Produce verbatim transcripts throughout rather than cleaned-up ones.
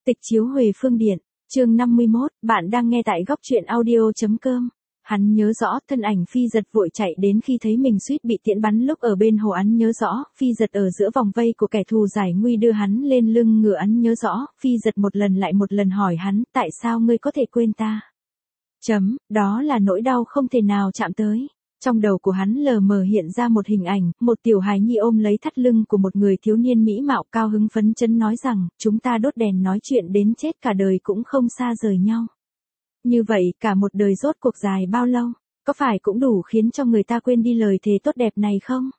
Tịch chiếu Huệ Phương Điện, chương năm mươi mốt, bạn đang nghe tại góc truyện audio.com. Hắn nhớ rõ thân ảnh Phi Giật vội chạy đến khi thấy mình suýt bị tiễn bắn lúc ở bên hồ. Hắn nhớ rõ, Phi Giật ở giữa vòng vây của kẻ thù giải nguy đưa hắn lên lưng ngựa. Hắn nhớ rõ, Phi Giật một lần lại một lần hỏi hắn, tại sao ngươi có thể quên ta? Chấm, đó là nỗi đau không thể nào chạm tới. Trong đầu của hắn lờ mờ hiện ra một hình ảnh, một tiểu hài nhi ôm lấy thắt lưng của một người thiếu niên mỹ mạo cao hứng phấn chấn nói rằng, chúng ta đốt đèn nói chuyện đến chết cả đời cũng không xa rời nhau. Như vậy, cả một đời rốt cuộc dài bao lâu, có phải cũng đủ khiến cho người ta quên đi lời thề tốt đẹp này không?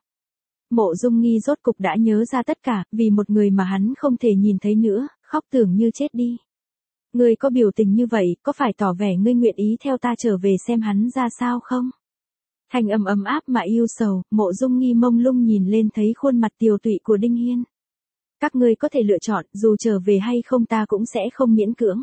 Mộ Dung Nghi rốt cục đã nhớ ra tất cả, vì một người mà hắn không thể nhìn thấy nữa, khóc tưởng như chết đi. Ngươi có biểu tình như vậy, có phải tỏ vẻ ngươi nguyện ý theo ta trở về xem hắn ra sao không? Thanh âm ấm áp mà yêu sầu, Mộ Dung Nghi mông lung nhìn lên thấy khuôn mặt tiều tụy của Đinh Hiên. Các ngươi có thể lựa chọn, dù trở về hay không ta cũng sẽ không miễn cưỡng.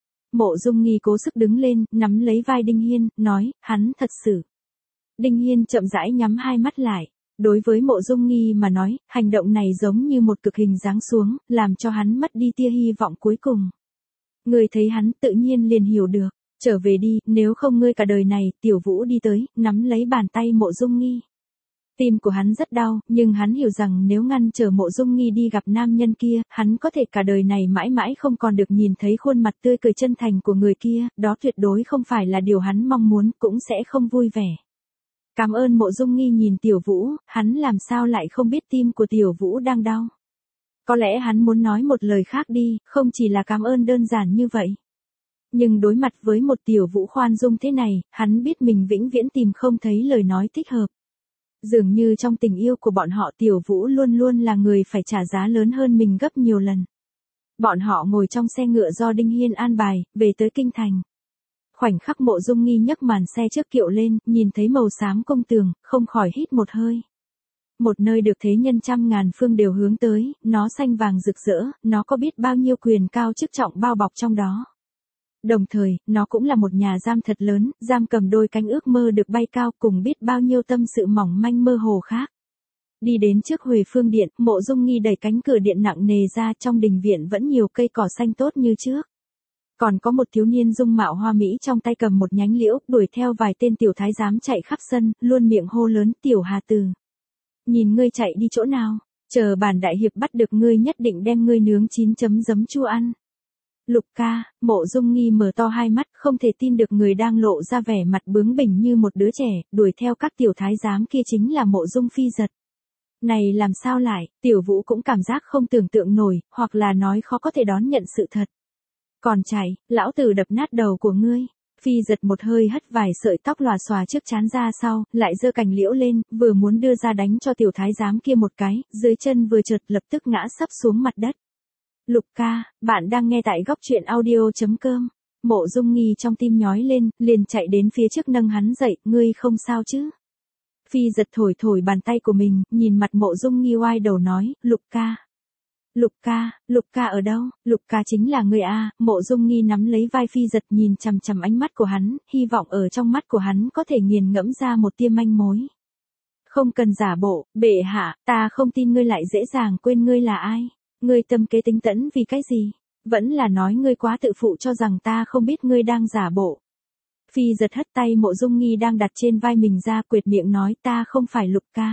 Mộ Dung Nghi cố sức đứng lên, nắm lấy vai Đinh Hiên, nói, hắn thật sự. Đinh Hiên chậm rãi nhắm hai mắt lại. Đối với Mộ Dung Nghi mà nói, hành động này giống như một cực hình giáng xuống, làm cho hắn mất đi tia hy vọng cuối cùng. Người thấy hắn tự nhiên liền hiểu được. Trở về đi, nếu không ngươi cả đời này. Tiểu Vũ đi tới, nắm lấy bàn tay Mộ Dung Nghi. Tim của hắn rất đau, nhưng hắn hiểu rằng nếu ngăn trở Mộ Dung Nghi đi gặp nam nhân kia, hắn có thể cả đời này mãi mãi không còn được nhìn thấy khuôn mặt tươi cười chân thành của người kia, đó tuyệt đối không phải là điều hắn mong muốn, cũng sẽ không vui vẻ. Cảm ơn. Mộ Dung Nghi nhìn Tiểu Vũ, hắn làm sao lại không biết tim của Tiểu Vũ đang đau. Có lẽ hắn muốn nói một lời khác đi, không chỉ là cảm ơn đơn giản như vậy. Nhưng đối mặt với một Tiểu Vũ khoan dung thế này, hắn biết mình vĩnh viễn tìm không thấy lời nói thích hợp. Dường như trong tình yêu của bọn họ Tiểu Vũ luôn luôn là người phải trả giá lớn hơn mình gấp nhiều lần. Bọn họ ngồi trong xe ngựa do Đinh Hiên an bài, về tới kinh thành. Khoảnh khắc Mộ Dung Nghi nhấc màn xe trước kiệu lên, nhìn thấy màu xám công tường, không khỏi hít một hơi. Một nơi được thế nhân trăm ngàn phương đều hướng tới, nó xanh vàng rực rỡ, nó có biết bao nhiêu quyền cao chức trọng bao bọc trong đó. Đồng thời, nó cũng là một nhà giam thật lớn, giam cầm đôi cánh ước mơ được bay cao cùng biết bao nhiêu tâm sự mỏng manh mơ hồ khác. Đi đến trước Huệ Phương Điện, Mộ Dung Nghi đẩy cánh cửa điện nặng nề ra, trong đình viện vẫn nhiều cây cỏ xanh tốt như trước. Còn có một thiếu niên dung mạo hoa mỹ trong tay cầm một nhánh liễu, đuổi theo vài tên tiểu thái giám chạy khắp sân, luôn miệng hô lớn, Tiểu Hà Tử. Nhìn ngươi chạy đi chỗ nào, chờ bản đại hiệp bắt được ngươi nhất định đem ngươi nướng chín chấm giấm chua ăn. Lục ca. Mộ Dung Nghi mở to hai mắt, không thể tin được người đang lộ ra vẻ mặt bướng bỉnh như một đứa trẻ, đuổi theo các tiểu thái giám kia chính là Mộ Dung Phi Giật. Này làm sao lại, Tiểu Vũ cũng cảm giác không tưởng tượng nổi, hoặc là nói khó có thể đón nhận sự thật. Còn chạy, lão tử đập nát đầu của ngươi. Phi Giật một hơi hất vài sợi tóc lòa xòa trước trán ra sau, lại giơ cành liễu lên, vừa muốn đưa ra đánh cho tiểu thái giám kia một cái, dưới chân vừa trượt lập tức ngã sấp xuống mặt đất. Lục ca, bạn đang nghe tại góc truyện audio.com. Mộ Dung Nghi trong tim nhói lên, liền chạy đến phía trước nâng hắn dậy, ngươi không sao chứ? Phi Giật thổi thổi bàn tay của mình, nhìn mặt Mộ Dung Nghi oai đầu nói, Lục ca. Lục ca, Lục ca ở đâu? Lục ca chính là ngươi a. Mộ Dung Nghi nắm lấy vai Phi Giật nhìn chằm chằm ánh mắt của hắn, hy vọng ở trong mắt của hắn có thể nghiền ngẫm ra một tia manh mối. Không cần giả bộ, bệ hạ, ta không tin ngươi lại dễ dàng quên ngươi là ai. Ngươi tâm kế tính tẫn vì cái gì? Vẫn là nói ngươi quá tự phụ cho rằng ta không biết ngươi đang giả bộ. Phi Giật hất tay Mộ Dung Nghi đang đặt trên vai mình ra, quệt miệng nói, ta không phải Lục ca.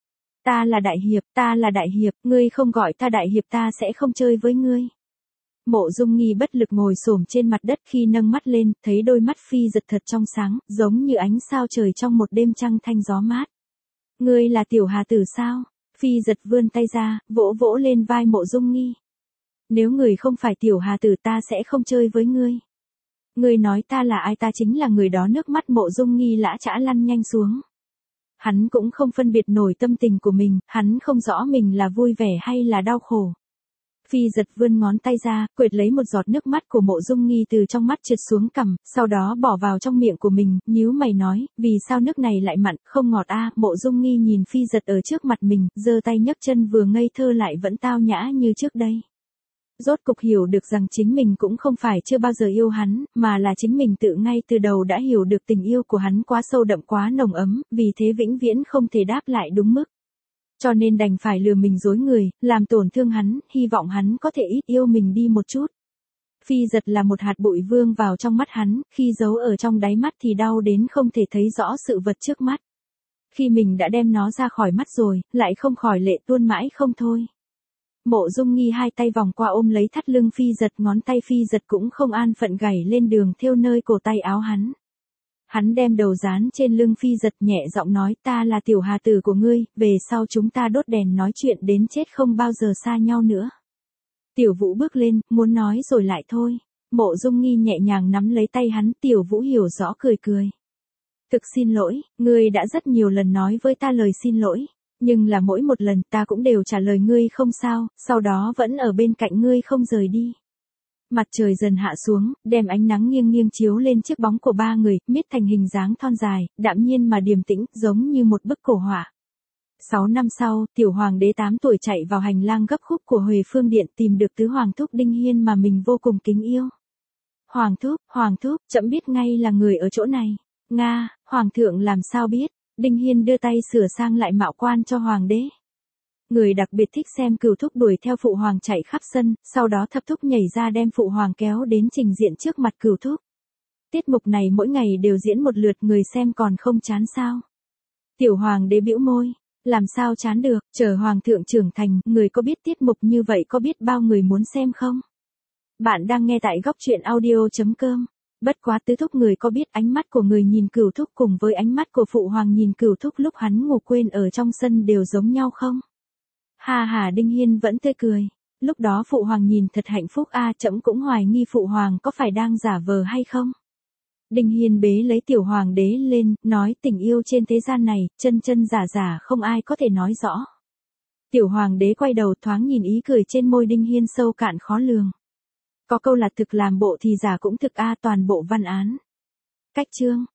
Ta là đại hiệp, ta là đại hiệp, ngươi không gọi ta đại hiệp ta sẽ không chơi với ngươi. Mộ Dung Nghi bất lực ngồi xổm trên mặt đất, khi nâng mắt lên, thấy đôi mắt Phi Giật thật trong sáng, giống như ánh sao trời trong một đêm trăng thanh gió mát. Ngươi là Tiểu Hà Tử sao? Phi Giật vươn tay ra, vỗ vỗ lên vai Mộ Dung Nghi. Nếu người không phải Tiểu Hà Tử ta sẽ không chơi với ngươi. Ngươi nói ta là ai? Ta chính là người đó. Nước mắt Mộ Dung Nghi lã chã lăn nhanh xuống. Hắn cũng không phân biệt nổi tâm tình của mình, hắn không rõ mình là vui vẻ hay là đau khổ. Phi Giật vươn ngón tay ra, quệt lấy một giọt nước mắt của Mộ Dung Nghi từ trong mắt trượt xuống cằm, sau đó bỏ vào trong miệng của mình, nhíu mày nói, vì sao nước này lại mặn, không ngọt a? Mộ Dung Nghi nhìn Phi Giật ở trước mặt mình, giơ tay nhấc chân vừa ngây thơ lại vẫn tao nhã như trước đây. Rốt cục hiểu được rằng chính mình cũng không phải chưa bao giờ yêu hắn, mà là chính mình tự ngay từ đầu đã hiểu được tình yêu của hắn quá sâu đậm quá nồng ấm, vì thế vĩnh viễn không thể đáp lại đúng mức. Cho nên đành phải lừa mình dối người, làm tổn thương hắn, hy vọng hắn có thể ít yêu mình đi một chút. Phi giật là một hạt bụi vương vào trong mắt hắn, khi giấu ở trong đáy mắt thì đau đến không thể thấy rõ sự vật trước mắt. Khi mình đã đem nó ra khỏi mắt rồi, lại không khỏi lệ tuôn mãi không thôi. Mộ Dung Nghi hai tay vòng qua ôm lấy thắt lưng Phi giật, ngón tay Phi giật cũng không an phận gảy lên đường thêu nơi cổ tay áo hắn. Hắn đem đầu dán trên lưng Phi giật, nhẹ giọng nói, ta là tiểu hà tử của ngươi, về sau chúng ta đốt đèn nói chuyện đến chết không bao giờ xa nhau nữa. Tiểu Vũ bước lên, muốn nói rồi lại thôi. Mộ Dung Nghi nhẹ nhàng nắm lấy tay hắn, Tiểu Vũ hiểu rõ cười cười. Thực xin lỗi, ngươi đã rất nhiều lần nói với ta lời xin lỗi, nhưng là mỗi một lần ta cũng đều trả lời ngươi không sao, sau đó vẫn ở bên cạnh ngươi không rời đi. Mặt trời dần hạ xuống, đem ánh nắng nghiêng nghiêng chiếu lên chiếc bóng của ba người, miết thành hình dáng thon dài, đạm nhiên mà điềm tĩnh, giống như một bức cổ họa. Sáu năm sau, tiểu hoàng đế tám tuổi chạy vào hành lang gấp khúc của Huệ Phương Điện, tìm được tứ hoàng thúc Đinh Hiên mà mình vô cùng kính yêu. Hoàng thúc, hoàng thúc, trẫm biết ngay là người ở chỗ này. Nga, hoàng thượng làm sao biết? Đinh Hiên đưa tay sửa sang lại mạo quan cho hoàng đế. Người đặc biệt thích xem cửu thúc đuổi theo phụ hoàng chạy khắp sân, sau đó thập thúc nhảy ra đem phụ hoàng kéo đến trình diện trước mặt cửu thúc. Tiết mục này mỗi ngày đều diễn một lượt, người xem còn không chán sao? Tiểu hoàng đế bĩu môi, làm sao chán được, chờ hoàng thượng trưởng thành, người có biết tiết mục như vậy có biết bao người muốn xem không? Bạn đang nghe tại góc truyện audio chấm com. Bất quá tứ thúc, người có biết ánh mắt của người nhìn cửu thúc cùng với ánh mắt của phụ hoàng nhìn cửu thúc lúc hắn ngủ quên ở trong sân đều giống nhau không? Ha ha, Đinh Hiên vẫn tươi cười. Lúc đó phụ hoàng nhìn thật hạnh phúc a, à, trẫm cũng hoài nghi phụ hoàng có phải đang giả vờ hay không? Đinh Hiên bế lấy tiểu hoàng đế lên, nói tình yêu trên thế gian này, chân chân giả giả không ai có thể nói rõ. Tiểu hoàng đế quay đầu thoáng nhìn, ý cười trên môi Đinh Hiên sâu cạn khó lường. Có câu là thực làm bộ thì giả cũng thực a, toàn bộ văn án. Cách chương.